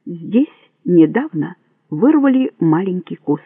Здесь недавно вырвали маленький куст.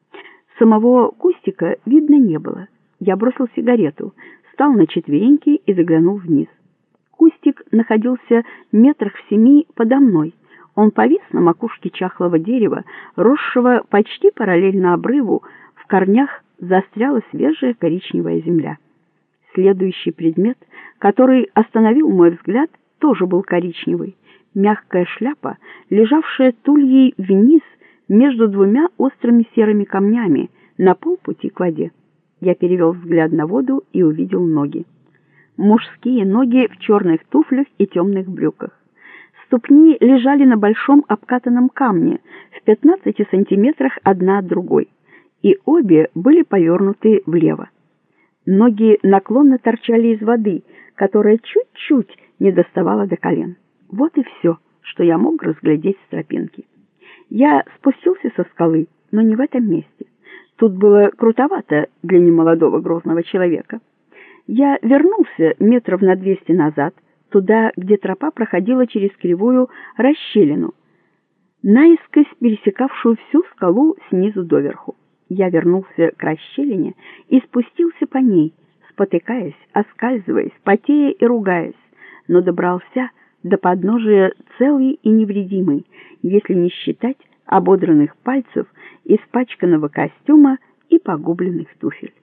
Самого кустика видно не было. Я бросил сигарету, встал на четвереньки и заглянул вниз. Кустик находился метрах в 7 подо мной. Он повис на макушке чахлого дерева, росшего почти параллельно обрыву. В корнях застряла свежая коричневая земля. Следующий предмет, который остановил мой взгляд, тоже был коричневый. Мягкая шляпа, лежавшая тульей вниз между двумя острыми серыми камнями на полпути к воде. Я перевел взгляд на воду и увидел ноги. Мужские ноги в черных туфлях и темных брюках. Ступни лежали на большом обкатанном камне в 15 сантиметрах одна от другой, и обе были повернуты влево. Ноги наклонно торчали из воды, которая чуть-чуть не доставала до колен. Вот и все, что я мог разглядеть с тропинки. Я спустился со скалы, но не в этом месте. Тут было крутовато для немолодого грозного человека. Я вернулся метров на 200 назад, туда, где тропа проходила через кривую расщелину, наискось пересекавшую всю скалу снизу доверху. Я вернулся к расщелине и спустился по ней, спотыкаясь, оскальзываясь, потея и ругаясь, но добрался до подножия целый и невредимый, если не считать ободранных пальцев, испачканного костюма и погубленных туфель.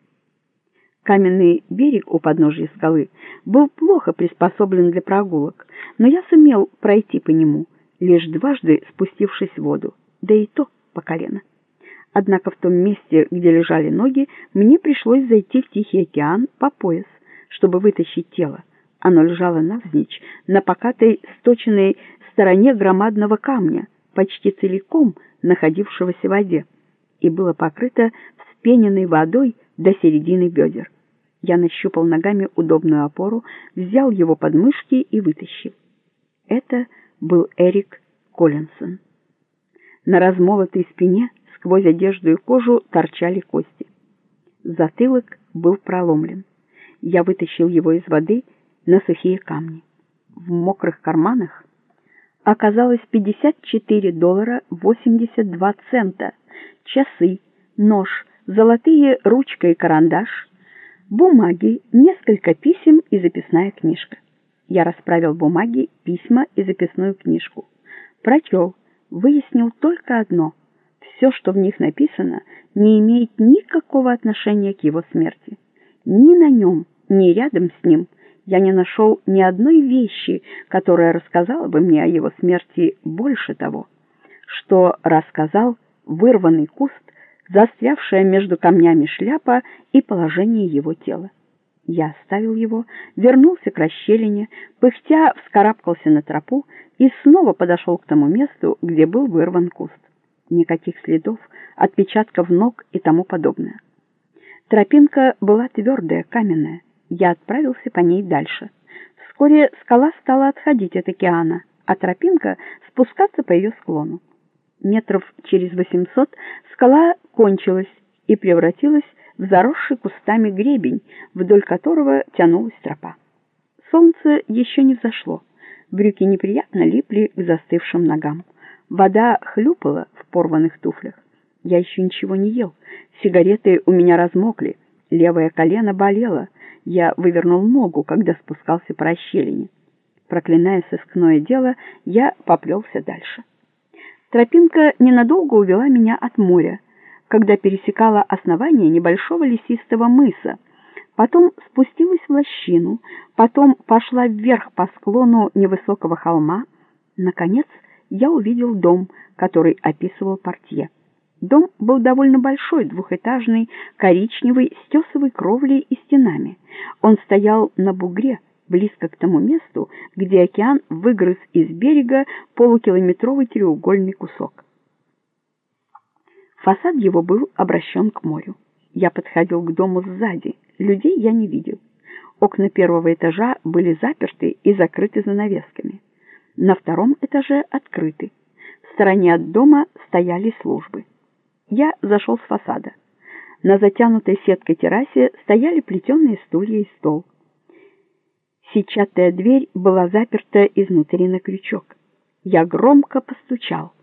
Каменный берег у подножия скалы был плохо приспособлен для прогулок, но я сумел пройти по нему, лишь дважды спустившись в воду, да и то по колено. Однако в том месте, где лежали ноги, мне пришлось зайти в Тихий океан по пояс, чтобы вытащить тело. Оно лежало навзничь на покатой сточенной стороне громадного камня, почти целиком находившегося в воде, и было покрыто вспененной водой до середины бедер. Я нащупал ногами удобную опору, взял его под мышки и вытащил. Это был Эрик Коллинсон. На размолотой спине сквозь одежду и кожу торчали кости. Затылок был проломлен. Я вытащил его из воды на сухие камни. В мокрых карманах оказалось $54.82, часы, нож, золотые ручка и карандаш, бумаги, несколько писем и записная книжка. Я расправил бумаги, письма и записную книжку. Прочел, выяснил только одно: все, что в них написано, не имеет никакого отношения к его смерти. Ни на нем, ни рядом с ним я не нашел ни одной вещи, которая рассказала бы мне о его смерти больше того, что рассказал вырванный куст, застрявшая между камнями шляпа и положение его тела. Я оставил его, вернулся к расщелине, пыхтя вскарабкался на тропу и снова подошел к тому месту, где был вырван куст. Никаких следов, отпечатков ног и тому подобное. Тропинка была твердая, каменная. Я отправился по ней дальше. Вскоре скала стала отходить от океана, а тропинка спускаться по ее склону. Метров через 800 скала кончилась и превратилась в заросший кустами гребень, вдоль которого тянулась тропа. Солнце еще не взошло. Брюки неприятно липли к застывшим ногам. Вода хлюпала в порванных туфлях. Я еще ничего не ел. Сигареты у меня размокли. Левое колено болело. Я вывернул ногу, когда спускался по расщелине. Проклиная сыскное дело, я поплелся дальше. Тропинка ненадолго увела меня от моря, когда пересекала основание небольшого лесистого мыса, потом спустилась в лощину, потом пошла вверх по склону невысокого холма. Наконец, я увидел дом, который описывал портье. Дом был довольно большой, двухэтажный, коричневый, с тесовой кровлей и стенами. Он стоял на бугре, близко к тому месту, где океан выгрыз из берега полукилометровый треугольный кусок. Фасад его был обращен к морю. Я подходил к дому сзади. Людей я не видел. Окна первого этажа были заперты и закрыты занавесками. На втором этаже открыты. В стороне от дома стояли службы. Я зашел с фасада. На затянутой сеткой террасе стояли плетеные стулья и стол. Сетчатая дверь была заперта изнутри на крючок. Я громко постучал.